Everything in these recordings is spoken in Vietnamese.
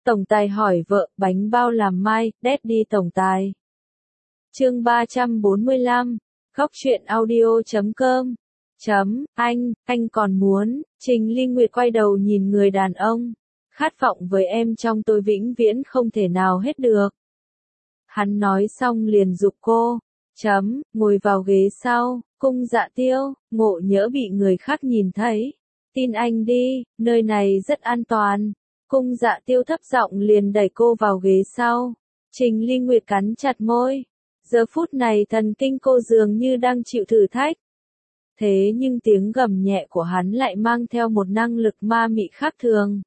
Tổng tài hỏi vợ, bánh bao làm mai, Daddy tổng tài. Chương 345, Góc truyện audio.com. Anh còn muốn, Trình Ly Nguyệt quay đầu nhìn người đàn ông. Khát vọng với em trong tôi vĩnh viễn không thể nào hết được. Hắn nói xong liền giục cô. Ngồi vào ghế sau, Cung Dạ Tiêu, ngộ nhỡ bị người khác nhìn thấy. Tin anh đi, nơi này rất an toàn. Cung Dạ Tiêu thấp giọng liền đẩy cô vào ghế sau. Trình Ly Nguyệt cắn chặt môi. Giờ phút này thần kinh cô dường như đang chịu thử thách. Thế nhưng tiếng gầm nhẹ của hắn lại mang theo một năng lực ma mị khác thường.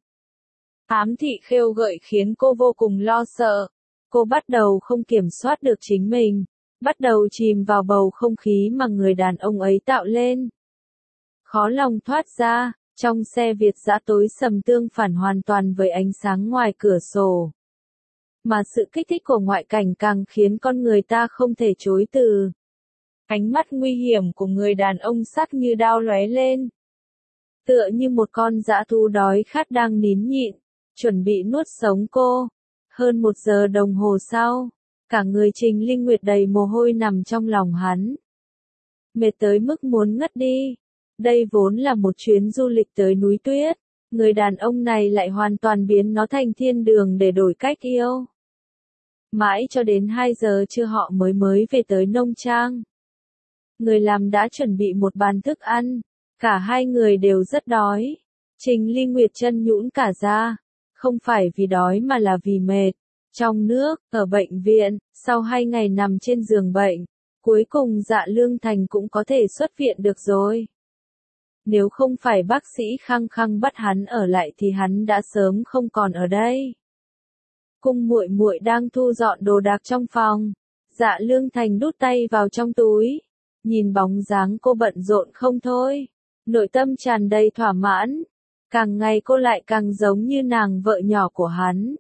Ám thị khêu gợi khiến cô vô cùng lo sợ. Cô bắt đầu không kiểm soát được chính mình, bắt đầu chìm vào bầu không khí mà người đàn ông ấy tạo lên. Khó lòng thoát ra, trong xe Việt dã tối sầm tương phản hoàn toàn với ánh sáng ngoài cửa sổ. Mà sự kích thích của ngoại cảnh càng khiến con người ta không thể chối từ. Ánh mắt nguy hiểm của người đàn ông sắc như đao lóe lên. Tựa như một con dã thú đói khát đang nín nhịn, chuẩn bị nuốt sống cô. Hơn 1 giờ đồng hồ sau, cả người Trình Linh Nguyệt đầy mồ hôi nằm trong lòng hắn. Mệt tới mức muốn ngất đi. Đây vốn là một chuyến du lịch tới núi tuyết. Người đàn ông này lại hoàn toàn biến nó thành thiên đường để đổi cách yêu. Mãi cho đến 2 giờ trưa họ mới về tới nông trang. Người làm đã chuẩn bị một bàn thức ăn. Cả hai người đều rất đói. Trình Ly Nguyệt chân nhũn cả ra. Không phải vì đói mà là vì mệt. Trong nước, ở bệnh viện, sau 2 ngày nằm trên giường bệnh, cuối cùng Dạ Lương Thành cũng có thể xuất viện được rồi. Nếu không phải bác sĩ khăng khăng bắt hắn ở lại thì hắn đã sớm không còn ở đây. Cung muội muội đang thu dọn đồ đạc trong phòng. Dạ Lương Thành đút tay vào trong túi. Nhìn bóng dáng cô bận rộn không thôi. Nội tâm tràn đầy thỏa mãn. Càng ngày cô lại càng giống như nàng vợ nhỏ của hắn.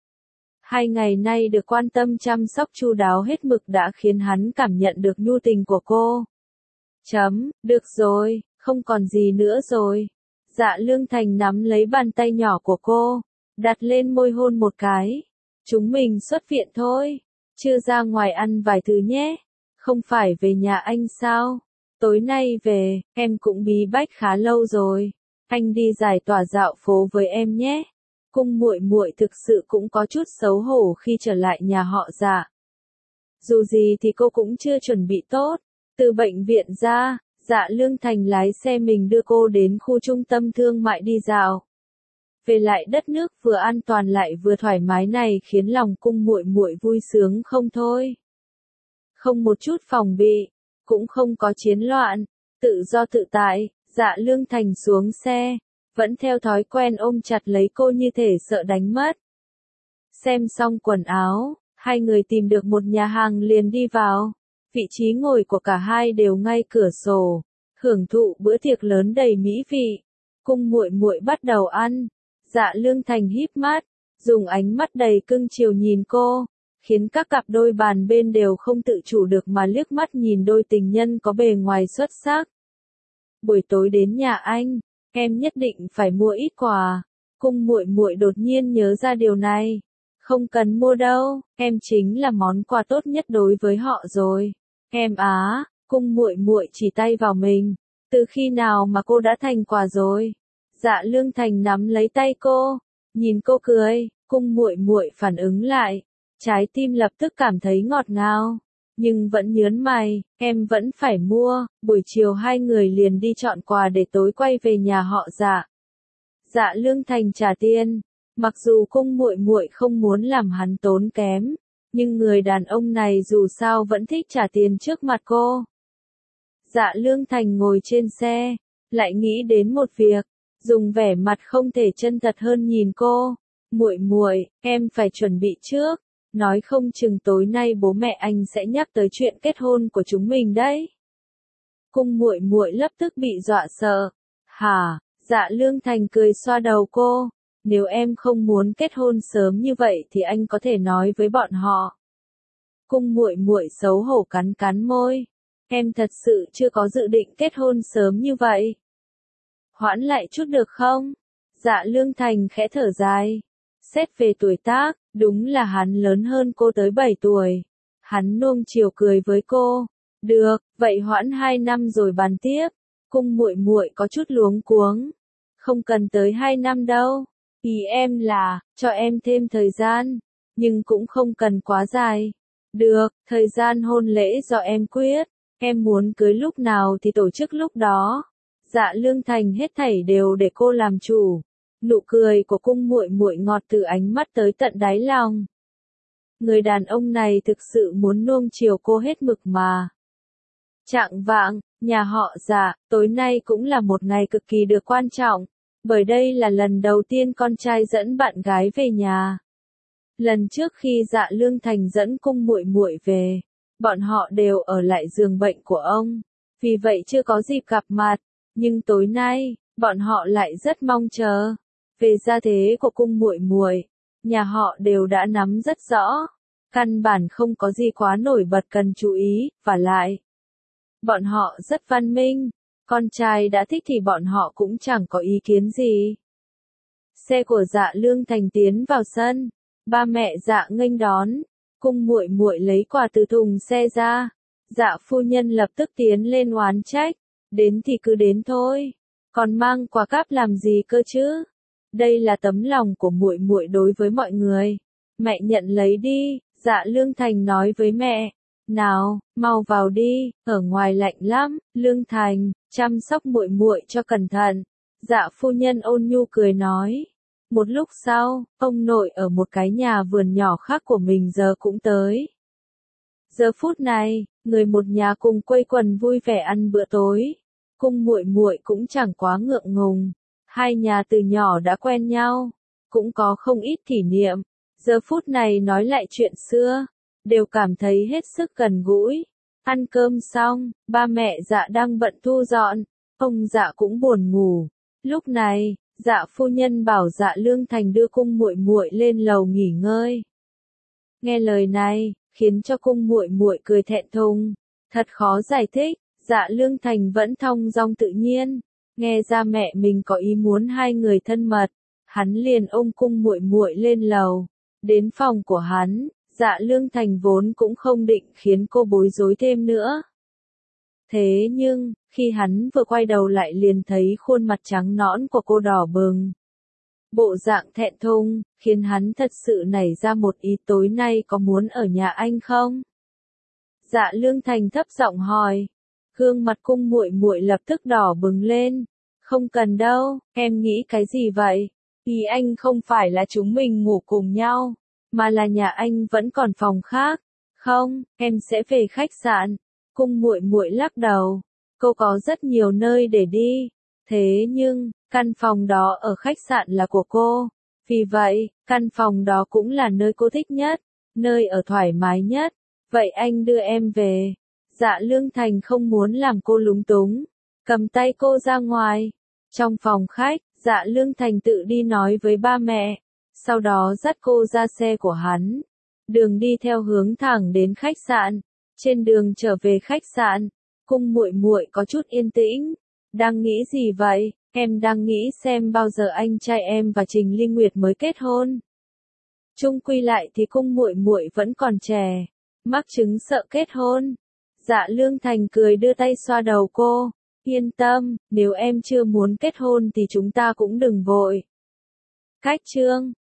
2 ngày nay được quan tâm chăm sóc chu đáo hết mực đã khiến hắn cảm nhận được nhu tình của cô. Được rồi, không còn gì nữa rồi. Dạ Lương Thành nắm lấy bàn tay nhỏ của cô, đặt lên môi hôn một cái. Chúng mình xuất viện thôi, chưa ra ngoài ăn vài thứ nhé. Không phải về nhà anh sao? Tối nay về, em cũng bí bách khá lâu rồi. Anh đi giải tỏa dạo phố với em nhé. Cung muội muội thực sự cũng có chút xấu hổ khi trở lại nhà họ Dạ. Dù gì thì cô cũng chưa chuẩn bị tốt. Từ bệnh viện ra, Dạ Lương Thành lái xe mình đưa cô đến khu trung tâm thương mại đi dạo. Về lại đất nước vừa an toàn lại vừa thoải mái này khiến lòng cung muội muội vui sướng không thôi. Không một chút phòng bị, cũng không có chiến loạn, tự do tự tại. Dạ Lương Thành xuống xe, vẫn theo thói quen ôm chặt lấy cô như thể sợ đánh mất. Xem xong quần áo, hai người tìm được một nhà hàng liền đi vào. Vị trí ngồi của cả hai đều ngay cửa sổ, hưởng thụ bữa tiệc lớn đầy mỹ vị. Cung muội muội bắt đầu ăn. Dạ Lương Thành híp mắt, dùng ánh mắt đầy cưng chiều nhìn cô, khiến các cặp đôi bàn bên đều không tự chủ được mà liếc mắt nhìn đôi tình nhân có bề ngoài xuất sắc. Buổi tối đến nhà anh, em nhất định phải mua ít quà. Cung muội muội đột nhiên nhớ ra điều này. Không cần mua đâu, em chính là món quà tốt nhất đối với họ rồi. Em á, cung muội muội chỉ tay vào mình. Từ khi nào mà cô đã thành quà rồi? Dạ Lương Thành nắm lấy tay cô, nhìn cô cười, cung muội muội phản ứng lại. Trái tim lập tức cảm thấy ngọt ngào. Nhưng vẫn nhớn mày, em vẫn phải mua. Buổi chiều hai người liền đi chọn quà để tối quay về nhà họ Dạ. Dạ Lương Thành trả tiền. Mặc dù cung muội muội không muốn làm hắn tốn kém, nhưng người đàn ông này dù sao vẫn thích trả tiền trước mặt cô. Dạ Lương Thành ngồi trên xe, lại nghĩ đến một việc, dùng vẻ mặt không thể chân thật hơn nhìn cô. Muội muội, em phải chuẩn bị trước. Nói không chừng tối nay bố mẹ anh sẽ nhắc tới chuyện kết hôn của chúng mình đấy. Cung muội muội lập tức bị dọa sợ. Hả? Dạ Lương Thành cười xoa đầu cô. Nếu em không muốn kết hôn sớm như vậy thì anh có thể nói với bọn họ. Cung muội muội xấu hổ cắn cắn môi. Em thật sự chưa có dự định kết hôn sớm như vậy. Hoãn lại chút được không? Dạ Lương Thành khẽ thở dài. Xét về tuổi tác, đúng là hắn lớn hơn cô tới 7 tuổi. Hắn nuông chiều cười với cô. Được, vậy hoãn 2 năm rồi bàn tiếp. Cung muội muội có chút luống cuống. Không cần tới 2 năm đâu. Ý em là, cho em thêm thời gian. Nhưng cũng không cần quá dài. Được, thời gian hôn lễ do em quyết. Em muốn cưới lúc nào thì tổ chức lúc đó. Dạ Lương Thành hết thảy đều để cô làm chủ. Nụ cười của cung muội muội ngọt từ ánh mắt tới tận đáy lòng. Người đàn ông này thực sự muốn nuông chiều cô hết mực mà. Chạng vạng, nhà họ Dạ, tối nay cũng là một ngày cực kỳ được quan trọng, bởi đây là lần đầu tiên con trai dẫn bạn gái về nhà. Lần trước khi Dạ Lương Thành dẫn cung muội muội về, bọn họ đều ở lại giường bệnh của ông, vì vậy chưa có dịp gặp mặt, nhưng tối nay, bọn họ lại rất mong chờ. Về gia thế của cung muội muội, nhà họ đều đã nắm rất rõ, căn bản không có gì quá nổi bật cần chú ý, và lại, bọn họ rất văn minh, con trai đã thích thì bọn họ cũng chẳng có ý kiến gì. Xe của Dạ Lương Thành tiến vào sân, ba mẹ Dạ nghênh đón, cung muội muội lấy quà từ thùng xe ra, Dạ phu nhân lập tức tiến lên oán trách, đến thì cứ đến thôi, còn mang quà cáp làm gì cơ chứ? Đây là tấm lòng của muội muội đối với mọi người. Mẹ nhận lấy đi, Dạ Lương Thành nói với mẹ. Nào, mau vào đi, ở ngoài lạnh lắm, Lương Thành, chăm sóc muội muội cho cẩn thận. Dạ phu nhân ôn nhu cười nói. Một lúc sau, ông nội ở một cái nhà vườn nhỏ khác của mình giờ cũng tới. Giờ phút này, người một nhà cùng quây quần vui vẻ ăn bữa tối. Cung muội muội cũng chẳng quá ngượng ngùng. Hai nhà từ nhỏ đã quen nhau, cũng có không ít kỷ niệm. Giờ phút này nói lại chuyện xưa, đều cảm thấy hết sức gần gũi. Ăn cơm xong, ba mẹ Dạ đang bận thu dọn, ông Dạ cũng buồn ngủ. Lúc này, Dạ phu nhân bảo Dạ Lương Thành đưa cung muội muội lên lầu nghỉ ngơi. Nghe lời này, khiến cho cung muội muội cười thẹn thùng, thật khó giải thích. Dạ Lương Thành vẫn thong dong tự nhiên, nghe ra mẹ mình có ý muốn hai người thân mật, hắn liền ôm cung muội muội lên lầu, đến phòng của hắn. Dạ Lương Thành vốn cũng không định khiến cô bối rối thêm nữa. Thế nhưng, khi hắn vừa quay đầu lại liền thấy khuôn mặt trắng nõn của cô đỏ bừng. Bộ dạng thẹn thùng, khiến hắn thật sự nảy ra một ý tối nay có muốn ở nhà anh không? Dạ Lương Thành thấp giọng hỏi. Gương mặt cung muội muội lập tức đỏ bừng lên. Không cần đâu, em nghĩ cái gì vậy? Ý anh không phải là chúng mình ngủ cùng nhau, mà là nhà anh vẫn còn phòng khác. Không, em sẽ về khách sạn. Cung muội muội lắc đầu. Cô có rất nhiều nơi để đi. Thế nhưng, căn phòng đó ở khách sạn là của cô. Vì vậy, căn phòng đó cũng là nơi cô thích nhất, nơi ở thoải mái nhất. Vậy anh đưa em về. Dạ Lương Thành không muốn làm cô lúng túng, cầm tay cô ra ngoài. Trong phòng khách, Dạ Lương Thành tự đi nói với ba mẹ, sau đó dắt cô ra xe của hắn. Đường đi theo hướng thẳng đến khách sạn. Trên đường trở về khách sạn, cung muội muội có chút yên tĩnh. Đang nghĩ gì vậy? Em đang nghĩ xem bao giờ anh trai em và Trình Linh Nguyệt mới kết hôn. Chung quy lại thì cung muội muội vẫn còn trẻ, mắc chứng sợ kết hôn. Dạ Lương Thành cười đưa tay xoa đầu cô. Yên tâm, nếu em chưa muốn kết hôn thì chúng ta cũng đừng vội. Cách chương